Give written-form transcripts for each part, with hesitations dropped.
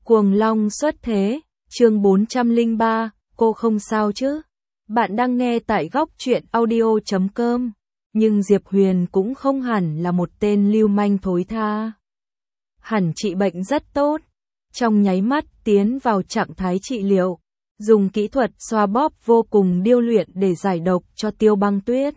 Cuồng Long xuất thế, chương 403, cô không sao chứ? Bạn đang nghe tại góc truyện audio.com, nhưng Diệp Huyền cũng không hẳn là một tên lưu manh thối tha. Hẳn trị bệnh rất tốt, trong nháy mắt tiến vào trạng thái trị liệu, dùng kỹ thuật xoa bóp vô cùng điêu luyện để giải độc cho Tiêu Băng Tuyết.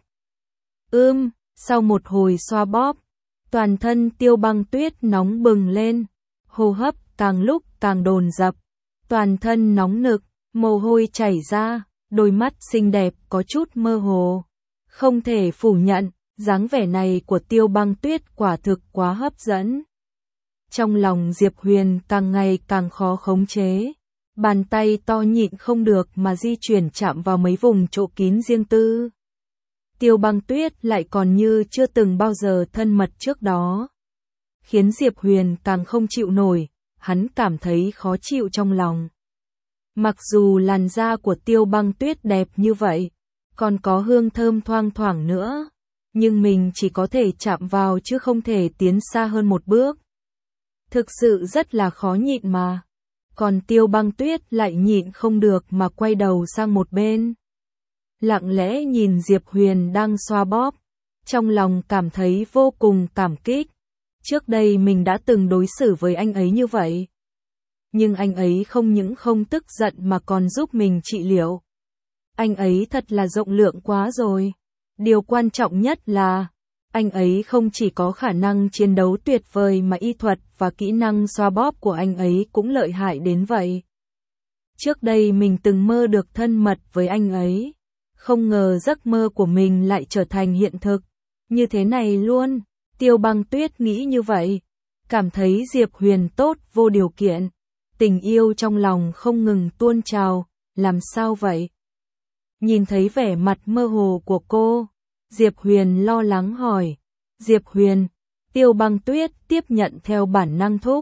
Sau một hồi xoa bóp, toàn thân Tiêu Băng Tuyết nóng bừng lên, hô hấp càng lúc càng dồn dập, toàn thân nóng nực, mồ hôi chảy ra, đôi mắt xinh đẹp có chút mơ hồ. Không thể phủ nhận, dáng vẻ này của Tiêu Băng Tuyết quả thực quá hấp dẫn. Trong lòng Diệp Huyền càng ngày càng khó khống chế, bàn tay to nhịn không được mà di chuyển chạm vào mấy vùng chỗ kín riêng tư. Tiêu Băng Tuyết lại còn như chưa từng bao giờ thân mật trước đó, khiến Diệp Huyền càng không chịu nổi, hắn cảm thấy khó chịu trong lòng. Mặc dù làn da của Tiêu Băng Tuyết đẹp như vậy, còn có hương thơm thoang thoảng nữa, nhưng mình chỉ có thể chạm vào chứ không thể tiến xa hơn một bước. Thực sự rất là khó nhịn mà. Còn Tiêu Băng Tuyết lại nhịn không được mà quay đầu sang một bên, lặng lẽ nhìn Diệp Huyền đang xoa bóp, trong lòng cảm thấy vô cùng cảm kích. Trước đây mình đã từng đối xử với anh ấy như vậy, nhưng anh ấy không những không tức giận mà còn giúp mình trị liệu. Anh ấy thật là rộng lượng quá rồi. Điều quan trọng nhất là, anh ấy không chỉ có khả năng chiến đấu tuyệt vời mà y thuật và kỹ năng xoa bóp của anh ấy cũng lợi hại đến vậy. Trước đây mình từng mơ được thân mật với anh ấy, không ngờ giấc mơ của mình lại trở thành hiện thực như thế này luôn. Tiêu Băng Tuyết nghĩ như vậy, cảm thấy Diệp Huyền tốt vô điều kiện, tình yêu trong lòng không ngừng tuôn trào. Làm sao vậy? Nhìn thấy vẻ mặt mơ hồ của cô, Diệp Huyền lo lắng hỏi. Diệp Huyền, Tiêu Băng Tuyết tiếp nhận theo bản năng thúc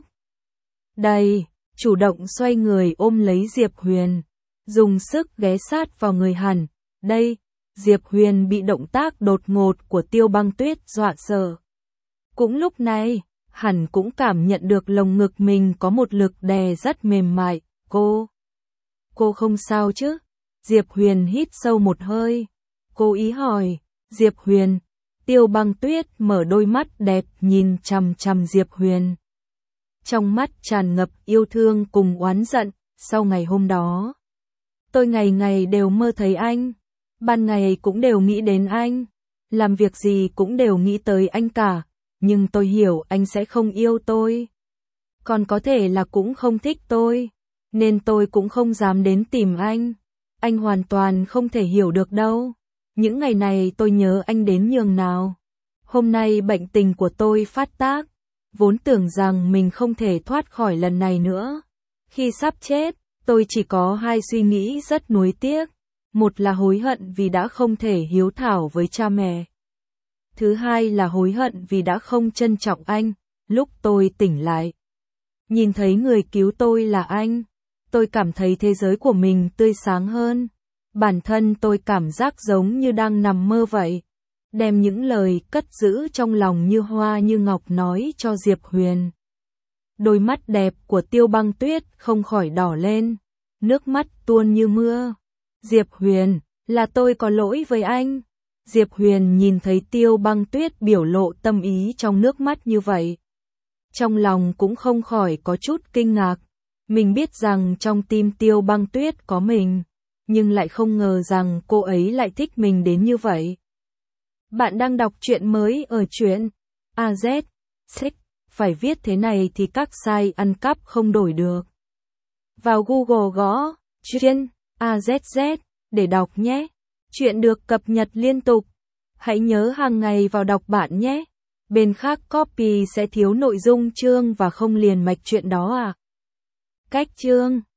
đẩy, chủ động xoay người ôm lấy Diệp Huyền, dùng sức ghé sát vào người hắn. Đây, Diệp Huyền bị động tác đột ngột của Tiêu Băng Tuyết dọa sợ. Cũng lúc này, hắn cũng cảm nhận được lồng ngực mình có một lực đè rất mềm mại. Cô không sao chứ? Diệp Huyền hít sâu một hơi, cố ý hỏi. Diệp Huyền, Tiêu Băng Tuyết mở đôi mắt đẹp nhìn chằm chằm Diệp Huyền, trong mắt tràn ngập yêu thương cùng oán giận. Sau ngày hôm đó, tôi ngày ngày đều mơ thấy anh, ban ngày cũng đều nghĩ đến anh, làm việc gì cũng đều nghĩ tới anh cả, nhưng tôi hiểu anh sẽ không yêu tôi, còn có thể là cũng không thích tôi, nên tôi cũng không dám đến tìm anh hoàn toàn không thể hiểu được đâu. Những ngày này tôi nhớ anh đến nhường nào. Hôm nay bệnh tình của tôi phát tác, vốn tưởng rằng mình không thể thoát khỏi lần này nữa. Khi sắp chết, tôi chỉ có hai suy nghĩ rất nuối tiếc. Một là hối hận vì đã không thể hiếu thảo với cha mẹ. Thứ hai là hối hận vì đã không trân trọng anh. Lúc tôi tỉnh lại, nhìn thấy người cứu tôi là anh, tôi cảm thấy thế giới của mình tươi sáng hơn. Bản thân tôi cảm giác giống như đang nằm mơ vậy. Đem những lời cất giữ trong lòng như hoa như ngọc nói cho Diệp Huyền. Đôi mắt đẹp của Tiêu Băng Tuyết không khỏi đỏ lên, nước mắt tuôn như mưa. Diệp Huyền, là tôi có lỗi với anh. Diệp Huyền nhìn thấy Tiêu Băng Tuyết biểu lộ tâm ý trong nước mắt như vậy, trong lòng cũng không khỏi có chút kinh ngạc. Mình biết rằng trong tim Tiêu Băng Tuyết có mình, nhưng lại không ngờ rằng cô ấy lại thích mình đến như vậy. Bạn đang đọc truyện mới ở truyện AZ. Phải viết thế này thì các site ăn cắp không đổi được. Vào Google gõ truyện AZZ để đọc nhé. Truyện được cập nhật liên tục. Hãy nhớ hàng ngày vào đọc bạn nhé. Bên khác copy sẽ thiếu nội dung chương và không liền mạch truyện đó à. Cách chương